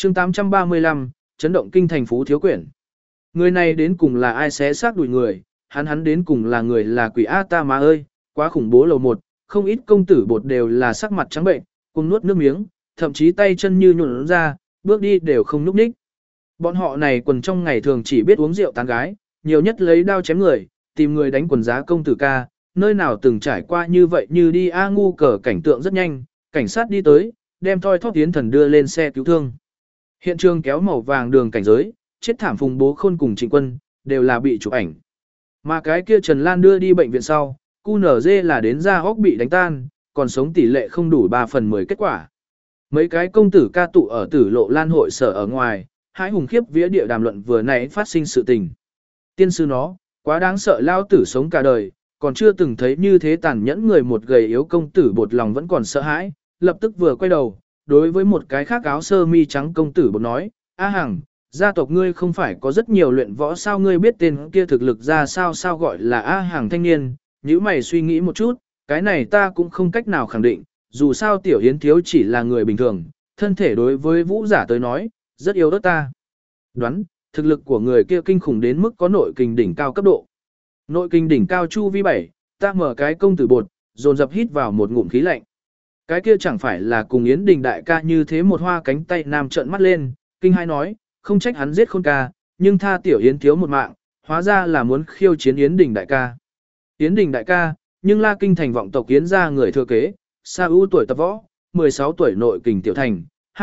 chương 835, chấn động kinh thành Phú Thiếu Quyển. Người này đến cùng là ai xé xác đuổi người, hắn đến cùng là người là quỷ A ta má ơi, quá khủng bố lầu một, không ít công tử bột đều là sắc mặt trắng bệnh, cùng nuốt nước miếng, thậm chí tay chân như nhuộn ra, bước đi đều không nhúc nhích. Bọn họ này quần trong ngày thường chỉ biết uống rượu tán gái, nhiều nhất lấy đao chém người, tìm người đánh quần giá công tử ca, nơi nào từng trải qua như vậy như đi A ngu cờ cảnh tượng rất nhanh, cảnh sát đi tới, đem thoi thóp Yến Thần đưa lên xe cứu thương. Hiện trường kéo màu vàng đường cảnh giới, chết thảm Phùng Bố Khôn cùng Trịnh Quân, đều là bị chụp ảnh. Mà cái kia Trần Lan đưa đi bệnh viện sau, QNZ là đến da óc bị đánh tan, còn sống tỷ lệ không đủ 3/10 kết quả. Mấy cái công tử ca tụ ở Tử Lộ Lan hội sở ở ngoài, hãi hùng khiếp vía địa đàm luận vừa nãy phát sinh sự tình. Tiên sư nó, quá đáng sợ lao tử sống cả đời, còn chưa từng thấy như thế tàn nhẫn người một gầy yếu công tử bột lòng vẫn còn sợ hãi, lập tức vừa quay đầu, đối với một cái khác áo sơ mi trắng công tử bột nói, A Hằng, gia tộc ngươi không phải có rất nhiều luyện võ sao ngươi biết tên kia thực lực ra sao gọi là A Hằng thanh niên, nếu mày suy nghĩ một chút, cái này ta cũng không cách nào khẳng định, dù sao tiểu hiến thiếu chỉ là người bình thường, thân thể đối với vũ giả tới nói, rất yếu đất ta. Đoán, thực lực của người kia kinh khủng đến mức có nội kình đỉnh cao cấp độ. Nội kình đỉnh cao chu vi 7, ta mở cái công tử bột, dồn dập hít vào một ngụm khí lạnh. Cái kia chẳng phải là cùng Yến Đình đại ca như thế một hoa cánh tay nam trợn mắt lên, kinh hai nói, không trách hắn giết Khôn ca, nhưng tha tiểu Yến thiếu một mạng, hóa ra là muốn khiêu chiến Yến Đình đại ca. Yến Đình đại ca, nhưng La Kinh thành vọng tộc Yến gia người thừa kế, Sa ưu tuổi tập võ, 16 tuổi nội kình tiểu thành,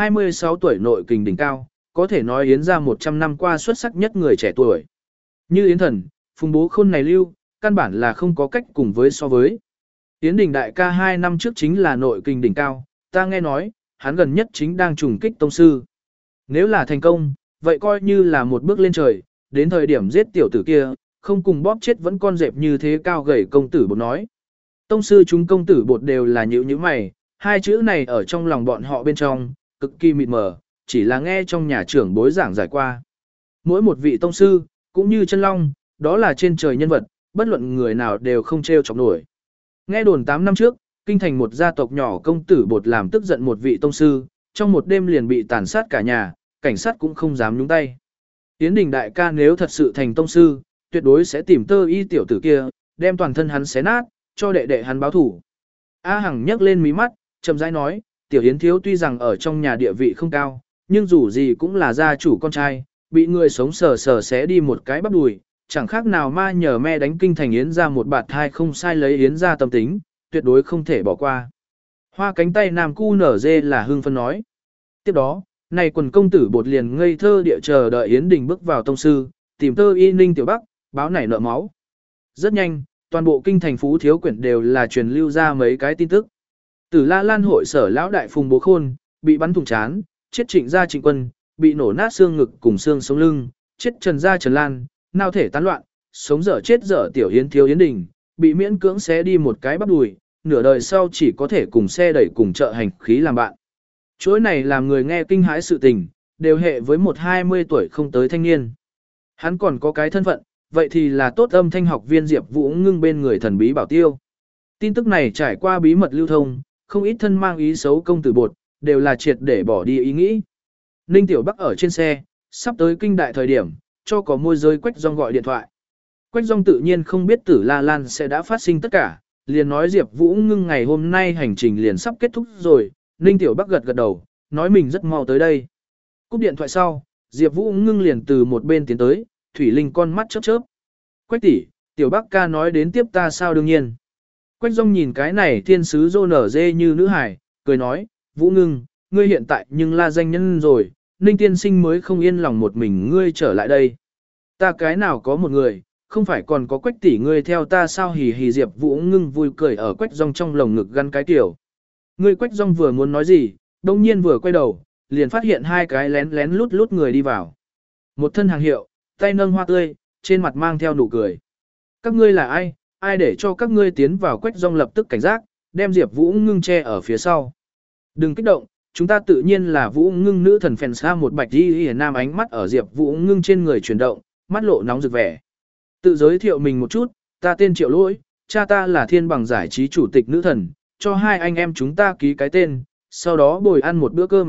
26 tuổi nội kình đỉnh cao, có thể nói Yến gia 100 năm qua xuất sắc nhất người trẻ tuổi. Như Yến Thần, Phùng Bố Khôn này lưu, căn bản là không có cách cùng với so với. Yến Đình đại ca 2 năm trước chính là nội kình đỉnh cao, ta nghe nói, hắn gần nhất chính đang trùng kích tông sư. Nếu là thành công, vậy coi như là một bước lên trời, đến thời điểm giết tiểu tử kia, không cùng bóp chết vẫn con dẹp như thế cao gầy công tử bột nói. Tông sư chúng công tử bột đều là nhữ như mày, hai chữ này ở trong lòng bọn họ bên trong, cực kỳ mịt mờ, chỉ là nghe trong nhà trưởng bối giảng giải qua. Mỗi một vị tông sư, cũng như chân long, đó là trên trời nhân vật, bất luận người nào đều không treo chọc nổi. Nghe đồn 8 năm trước, kinh thành một gia tộc nhỏ công tử bột làm tức giận một vị tông sư, trong một đêm liền bị tàn sát cả nhà, cảnh sát cũng không dám nhúng tay. Yến Đình đại ca nếu thật sự thành tông sư, tuyệt đối sẽ tìm tơ y tiểu tử kia, đem toàn thân hắn xé nát, cho đệ đệ hắn báo thủ. A Hằng nhấc lên mí mắt, chậm rãi nói, tiểu Yến thiếu tuy rằng ở trong nhà địa vị không cao, nhưng dù gì cũng là gia chủ con trai, bị người sống sờ sờ xé đi một cái bắp đùi, chẳng khác nào ma nhờ me đánh kinh thành Yến ra một bạt hai không sai lấy Yến ra tâm tính, tuyệt đối không thể bỏ qua. Hoa cánh tay nam cu nở dê là hưng phân nói. Tiếp đó, này quần công tử bột liền ngây thơ địa chờ đợi Yến Đình bước vào tông sư, tìm tơ y ninh tiểu bắc, báo nảy nợ máu. Rất nhanh, toàn bộ kinh thành Phú Thiếu Quyển đều là truyền lưu ra mấy cái tin tức. Tử La Lan hội sở lão đại Phùng Bố Khôn, bị bắn thủng trán, chết Trịnh gia Trịnh Quân, bị nổ nát xương ngực cùng xương sống lưng, chết Trần gia Trần Lan, nao thể tán loạn, sống dở chết dở tiểu Yến thiếu Yến Đình, bị miễn cưỡng xé đi một cái bắp đùi, nửa đời sau chỉ có thể cùng xe đẩy cùng trợ hành khí làm bạn. Chuỗi này làm người nghe kinh hãi sự tình, đều hệ với một 20 tuổi không tới thanh niên. Hắn còn có cái thân phận, vậy thì là tốt âm thanh học viên Diệp Vũ Ngưng bên người thần bí bảo tiêu. Tin tức này trải qua bí mật lưu thông, không ít thân mang ý xấu công tử bột, đều là triệt để bỏ đi ý nghĩ. Ninh Tiểu Bắc ở trên xe, sắp tới kinh đại thời điểm, cho có môi giới Quách Dung gọi điện thoại. Quách Dung tự nhiên không biết Tử La Lan sẽ đã phát sinh tất cả, liền nói Diệp Vũ Ngưng ngày hôm nay hành trình liền sắp kết thúc rồi, Ninh Tiểu Bắc gật gật đầu, nói mình rất mau tới đây. Cúp điện thoại sau, Diệp Vũ Ngưng liền từ một bên tiến tới, Thủy Linh con mắt chớp chớp. Quách tỷ, Tiểu Bắc ca nói đến tiếp ta sao đương nhiên. Quách Dung nhìn cái này thiên sứ rô nở dê như nữ hải, cười nói, Vũ Ngưng, ngươi hiện tại nhưng là danh nhân rồi, Ninh tiên sinh mới không yên lòng một mình ngươi trở lại đây. Ta cái nào có một người, không phải còn có Quách tỷ ngươi theo ta sao hì hì. Diệp Vũ Ngưng vui cười ở Quách Dung trong lồng ngực gắn cái tiểu. Ngươi Quách Dung vừa muốn nói gì, đông nhiên vừa quay đầu, liền phát hiện hai cái lén lén lút lút người đi vào. Một thân hàng hiệu, tay nâng hoa tươi, trên mặt mang theo nụ cười. Các ngươi là ai, ai để cho các ngươi tiến vào? Quách Dung lập tức cảnh giác, đem Diệp Vũ Ngưng che ở phía sau. Đừng kích động, chúng ta tự nhiên là Vũ Ngưng nữ thần phèn xa. Một bạch y nam ánh mắt ở Diệp Vũ Ngưng trên người chuyển động, mắt lộ nóng rực vẻ. Tự giới thiệu mình một chút, ta tên Triệu Lỗi, cha ta là Thiên Bằng giải trí chủ tịch nữ thần, cho hai anh em chúng ta ký cái tên, sau đó bồi ăn một bữa cơm,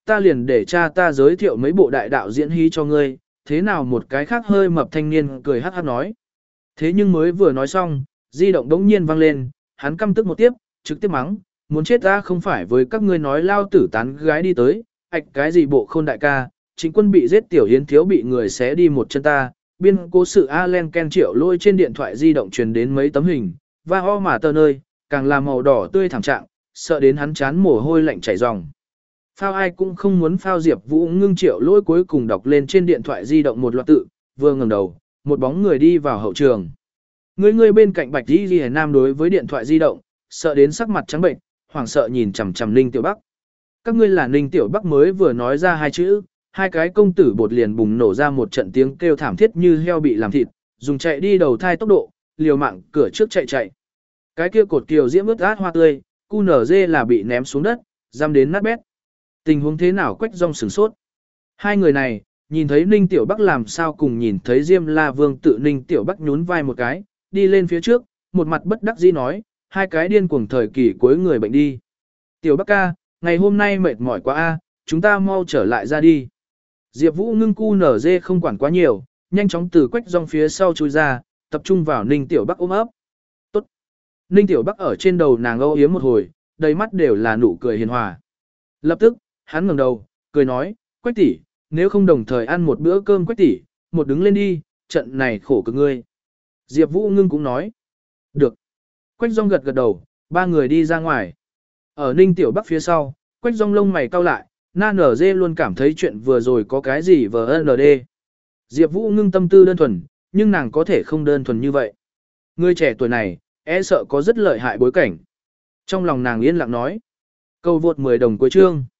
ta liền để cha ta giới thiệu mấy bộ đại đạo diễn hí cho ngươi, thế nào một cái khác hơi mập thanh niên cười hắc hắc nói. Thế nhưng mới vừa nói xong, di động đống nhiên vang lên, hắn căm tức một tiếp, trực tiếp mắng, muốn chết ta không phải với các ngươi nói lao tử tán gái đi tới, ạch cái gì bộ khôn đại ca, chính quân bị giết tiểu hiến thiếu bị người xé đi một chân ta, biên cố sự Allen Ken Triệu lôi trên điện thoại di động truyền đến mấy tấm hình, và ho mà tờ nơi, càng là màu đỏ tươi thảm trạng, sợ đến hắn chán mồ hôi lạnh chảy ròng. Phao ai cũng không muốn phao Diệp Vũ Ngưng Triệu lôi cuối cùng đọc lên trên điện thoại di động một loạt tự, vừa ngẩng đầu, một bóng người đi vào hậu trường. Người bên cạnh Bạch Y Liễu Nam đối với điện thoại di động, sợ đến sắc mặt trắng bệnh, hoảng sợ nhìn chằm chằm Ninh Tiểu Bắc. Các ngươi là Ninh Tiểu Bắc mới vừa nói ra hai chữ, hai cái công tử bột liền bùng nổ ra một trận tiếng kêu thảm thiết như heo bị làm thịt, dùng chạy đi đầu thai tốc độ, liều mạng cửa trước chạy. Cái kia cột kiều diễm ướt át hoa tươi, QNZ là bị ném xuống đất, giam đến nát bét. Tình huống thế nào Quách Dung sửng sốt. Hai người này, nhìn thấy Ninh Tiểu Bắc làm sao cùng nhìn thấy Diêm La Vương tự Ninh Tiểu Bắc nhún vai một cái, đi lên phía trước, một mặt bất đắc dĩ nói, hai cái điên cuồng thời kỳ cuối người bệnh đi. Tiểu Bắc ca, ngày hôm nay mệt mỏi quá a, chúng ta mau trở lại ra đi. Diệp Vũ Ngưng QNZ không quản quá nhiều, nhanh chóng từ Quách Dung phía sau chui ra, tập trung vào Ninh Tiểu Bắc ôm ấp. Tốt. Ninh Tiểu Bắc ở trên đầu nàng âu yếm một hồi, đầy mắt đều là nụ cười hiền hòa. Lập tức, hắn ngẩng đầu, cười nói, Quách tỷ, nếu không đồng thời ăn một bữa cơm Quách tỷ, một đứng lên đi, trận này khổ cực ngươi. Diệp Vũ Ngưng cũng nói, được. Quách Dung gật gật đầu, ba người đi ra ngoài. Ở Ninh Tiểu Bắc phía sau, Quách Dung lông mày cau lại, Na Nở Dê luôn cảm thấy chuyện vừa rồi có cái gì vờ ND. Diệp Vũ Ngưng tâm tư đơn thuần, nhưng nàng có thể không đơn thuần như vậy. Người trẻ tuổi này, e sợ có rất lợi hại bối cảnh. Trong lòng nàng yên lặng nói. Cầu vượt 10 đồng cuối chương.